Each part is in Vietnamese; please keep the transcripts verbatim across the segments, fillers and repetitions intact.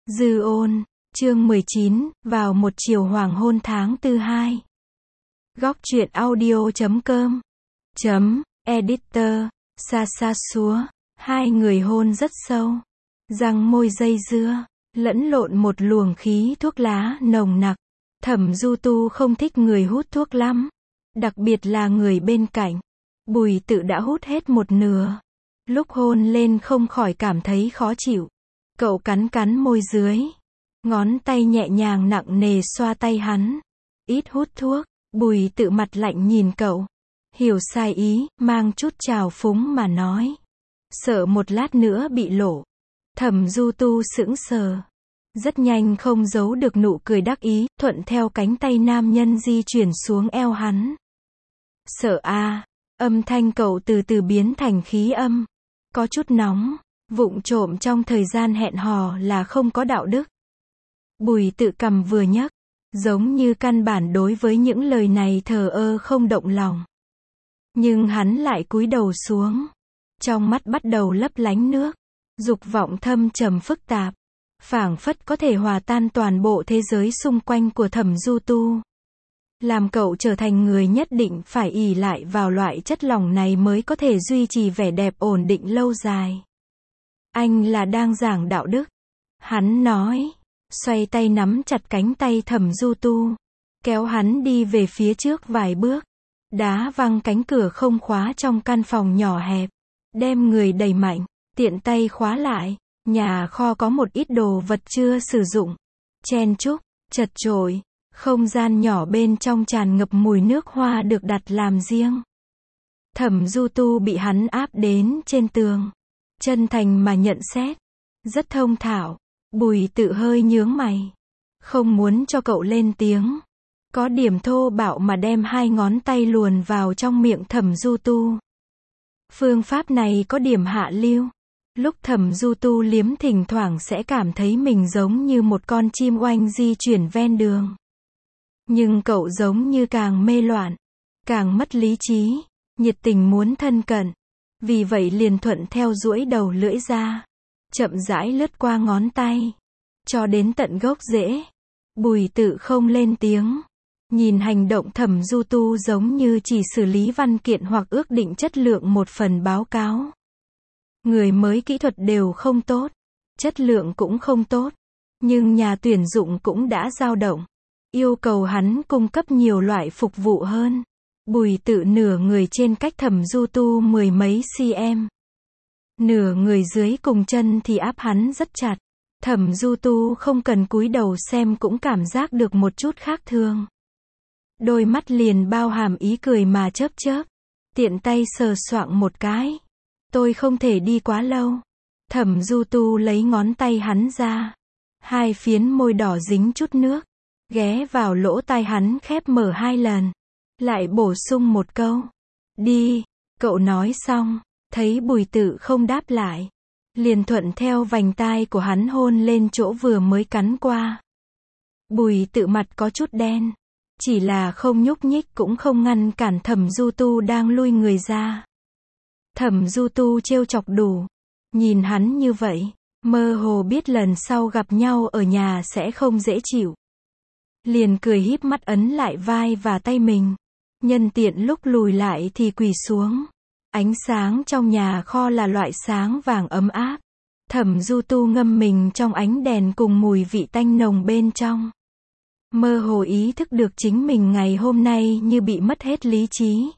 Dư ôn, chương mười chín, vào một chiều hoàng hôn tháng tư hai. Góc truyện audio chấm com chấm editor, xa xa xúa, hai người hôn rất sâu, răng môi dây dưa, lẫn lộn một luồng khí thuốc lá nồng nặc. Thẩm Du Tu không thích người hút thuốc lắm, đặc biệt là người bên cạnh. Bùi Tự đã hút hết một nửa, lúc hôn lên không khỏi cảm thấy khó chịu. Cậu cắn cắn môi dưới, ngón tay nhẹ nhàng nặng nề xoa tay hắn. Ít hút thuốc. Bùi Tự mặt lạnh nhìn cậu, hiểu sai ý, mang chút trào phúng mà nói. Sợ một lát nữa bị lộ. Thẩm Du Tu sững sờ, rất nhanh không giấu được nụ cười đắc ý, thuận theo cánh tay nam nhân di chuyển xuống eo hắn. Sợ a, âm thanh cậu từ từ biến thành khí âm, có chút nóng. Vụng trộm trong thời gian hẹn hò là không có đạo đức. Bùi Tự cầm vừa nhấc, giống như căn bản đối với những lời này thờ ơ không động lòng. Nhưng hắn lại cúi đầu xuống, trong mắt bắt đầu lấp lánh nước, dục vọng thâm trầm phức tạp, phảng phất có thể hòa tan toàn bộ thế giới xung quanh của Thẩm Du Tu. Làm cậu trở thành người nhất định phải ỷ lại vào loại chất lỏng này mới có thể duy trì vẻ đẹp ổn định lâu dài. Anh là đang giảng đạo đức. Hắn nói, xoay tay nắm chặt cánh tay Thẩm Du Tu, kéo hắn đi về phía trước vài bước, đá văng cánh cửa không khóa trong căn phòng nhỏ hẹp, đem người đẩy mạnh, tiện tay khóa lại. Nhà kho có một ít đồ vật chưa sử dụng, chen chúc, chật chội, không gian nhỏ bên trong tràn ngập mùi nước hoa được đặt làm riêng. Thẩm Du Tu bị hắn áp đến trên tường, chân thành mà nhận xét, rất thông thạo. Bùi Tự hơi nhướng mày, không muốn cho cậu lên tiếng, có điểm thô bạo mà đem hai ngón tay luồn vào trong miệng Thẩm Du Tu. Phương pháp này có điểm hạ lưu. Lúc Thẩm Du Tu liếm thỉnh thoảng sẽ cảm thấy mình giống như một con chim oanh di chuyển ven đường. Nhưng cậu giống như càng mê loạn, càng mất lý trí, nhiệt tình muốn thân cận. Vì vậy liền thuận theo duỗi đầu lưỡi ra, chậm rãi lướt qua ngón tay, cho đến tận gốc rễ. Bùi Tự không lên tiếng, nhìn hành động Thẩm Du Tu giống như chỉ xử lý văn kiện hoặc ước định chất lượng một phần báo cáo. Người mới kỹ thuật đều không tốt, chất lượng cũng không tốt, nhưng nhà tuyển dụng cũng đã dao động, yêu cầu hắn cung cấp nhiều loại phục vụ hơn. Bùi Tự nửa người trên cách Thẩm Du Tu mười mấy cm, nửa người dưới cùng chân thì áp hắn rất chặt. Thẩm Du Tu không cần cúi đầu xem cũng cảm giác được một chút khác thường. Đôi mắt liền bao hàm ý cười mà chớp chớp, tiện tay sờ soạng một cái. Tôi không thể đi quá lâu. Thẩm Du Tu lấy ngón tay hắn ra, hai phiến môi đỏ dính chút nước, ghé vào lỗ tai hắn khép mở hai lần, lại bổ sung một câu. Đi. Cậu nói xong, thấy Bùi Tự không đáp lại, liền thuận theo vành tai của hắn hôn lên chỗ vừa mới cắn qua. Bùi Tự mặt có chút đen, chỉ là không nhúc nhích cũng không ngăn cản Thẩm Du Tu đang lui người ra. Thẩm Du Tu trêu chọc đủ, nhìn hắn như vậy, mơ hồ biết lần sau gặp nhau ở nhà sẽ không dễ chịu. Liền cười híp mắt ấn lại vai và tay mình, nhân tiện lúc lùi lại thì quỳ xuống. Ánh sáng trong nhà kho là loại sáng vàng ấm áp. Thẩm Du Tu ngâm mình trong ánh đèn cùng mùi vị tanh nồng bên trong. Mơ hồ ý thức được chính mình ngày hôm nay như bị mất hết lý trí.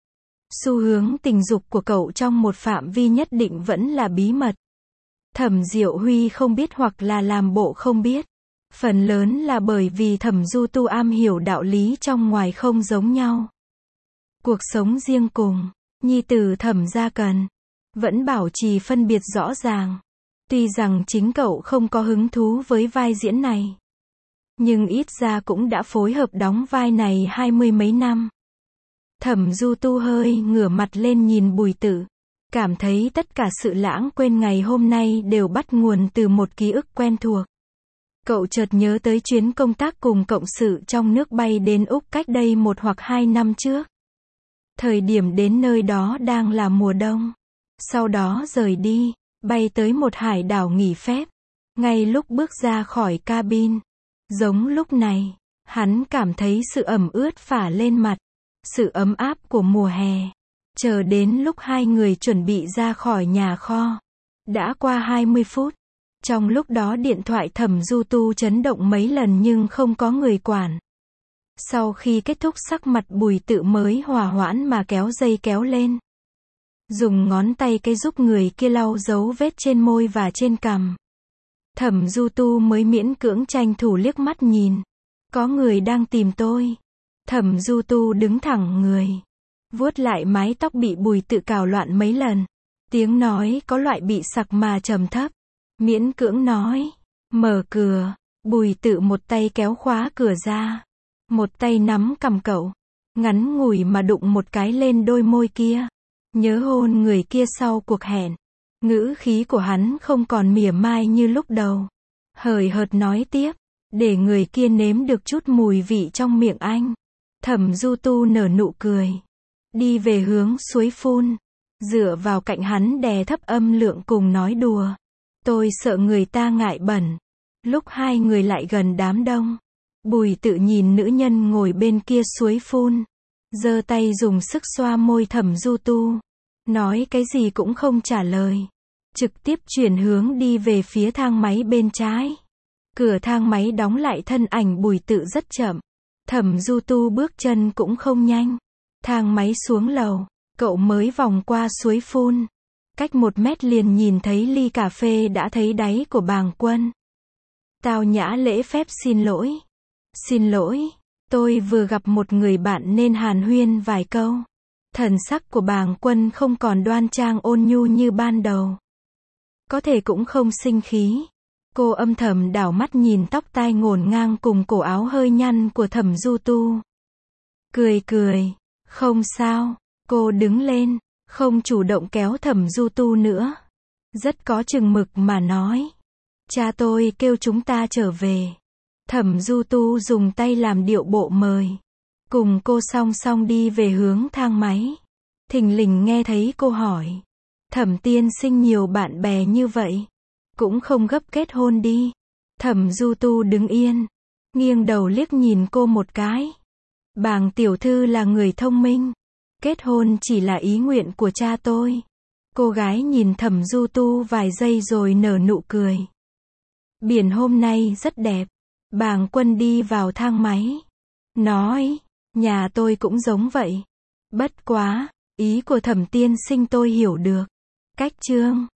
Xu hướng tình dục của cậu trong một phạm vi nhất định vẫn là bí mật. Thẩm Diệu Huy không biết hoặc là làm bộ không biết. Phần lớn là bởi vì Thẩm Du Tu am hiểu đạo lý trong ngoài không giống nhau. Cuộc sống riêng cùng, nhi tử Thẩm Gia Cần, vẫn bảo trì phân biệt rõ ràng. Tuy rằng chính cậu không có hứng thú với vai diễn này, nhưng ít ra cũng đã phối hợp đóng vai này hai mươi mấy năm. Thẩm Du Tu hơi ngửa mặt lên nhìn Bùi Tự, cảm thấy tất cả sự lãng quên ngày hôm nay đều bắt nguồn từ một ký ức quen thuộc. Cậu chợt nhớ tới chuyến công tác cùng cộng sự trong nước bay đến Úc cách đây một hoặc hai năm trước. Thời điểm đến nơi đó đang là mùa đông. Sau đó rời đi, bay tới một hải đảo nghỉ phép. Ngay lúc bước ra khỏi cabin, giống lúc này, hắn cảm thấy sự ẩm ướt phả lên mặt, sự ấm áp của mùa hè. Chờ đến lúc hai người chuẩn bị ra khỏi nhà kho, đã qua hai mươi phút. Trong lúc đó điện thoại Thẩm Du Tu chấn động mấy lần nhưng không có người quản. Sau khi kết thúc sắc mặt Bùi Tự mới hòa hoãn mà kéo dây kéo lên. Dùng ngón tay cái giúp người kia lau dấu vết trên môi và trên cằm. Thẩm Du Tu mới miễn cưỡng tranh thủ liếc mắt nhìn. Có người đang tìm tôi. Thẩm Du Tu đứng thẳng người, vuốt lại mái tóc bị Bùi Tự cào loạn mấy lần. Tiếng nói có loại bị sặc mà trầm thấp. Miễn cưỡng nói, mở cửa. Bùi Tự một tay kéo khóa cửa ra, một tay nắm cằm cậu, ngắn ngủi mà đụng một cái lên đôi môi kia. Nhớ hôn người kia sau cuộc hẹn. Ngữ khí của hắn không còn mỉa mai như lúc đầu. Hời hợt nói tiếp, để người kia nếm được chút mùi vị trong miệng anh. Thẩm Du Tu nở nụ cười, đi về hướng suối phun, dựa vào cạnh hắn đè thấp âm lượng cùng nói đùa. Tôi sợ người ta ngại bẩn. Lúc hai người lại gần đám đông, Bùi Tự nhìn nữ nhân ngồi bên kia suối phun, giơ tay dùng sức xoa môi Thẩm Du Tu, nói cái gì cũng không trả lời, trực tiếp chuyển hướng đi về phía thang máy bên trái. Cửa thang máy đóng lại, thân ảnh Bùi Tự rất chậm. Thẩm Du Tu bước chân cũng không nhanh. Thang máy xuống lầu, cậu mới vòng qua suối phun. Cách một mét liền nhìn thấy ly cà phê đã thấy đáy của Bàng Quân. Tao nhã lễ phép xin lỗi. Xin lỗi, tôi vừa gặp một người bạn nên hàn huyên vài câu. Thần sắc của Bàng Quân không còn đoan trang ôn nhu như ban đầu. Có thể cũng không sinh khí. Cô âm thầm đảo mắt nhìn tóc tai ngổn ngang cùng cổ áo hơi nhăn của Thẩm Du Tu. Cười cười, không sao. Cô đứng lên, không chủ động kéo Thẩm Du Tu nữa. Rất có chừng mực mà nói. Cha tôi kêu chúng ta trở về. Thẩm Du Tu dùng tay làm điệu bộ mời. Cùng cô song song đi về hướng thang máy. Thình lình nghe thấy cô hỏi. Thẩm tiên sinh nhiều bạn bè như vậy, cũng không gấp kết hôn đi. Thẩm Du Tu đứng yên, nghiêng đầu liếc nhìn cô một cái. Bàng tiểu thư là người thông minh. Kết hôn chỉ là ý nguyện của cha tôi. Cô gái nhìn Thẩm Du Tu vài giây rồi nở nụ cười. Biển hôm nay rất đẹp. Bàng Quân đi vào thang máy, nói, nhà tôi cũng giống vậy. Bất quá, ý của Thẩm tiên sinh tôi hiểu được. Cách chương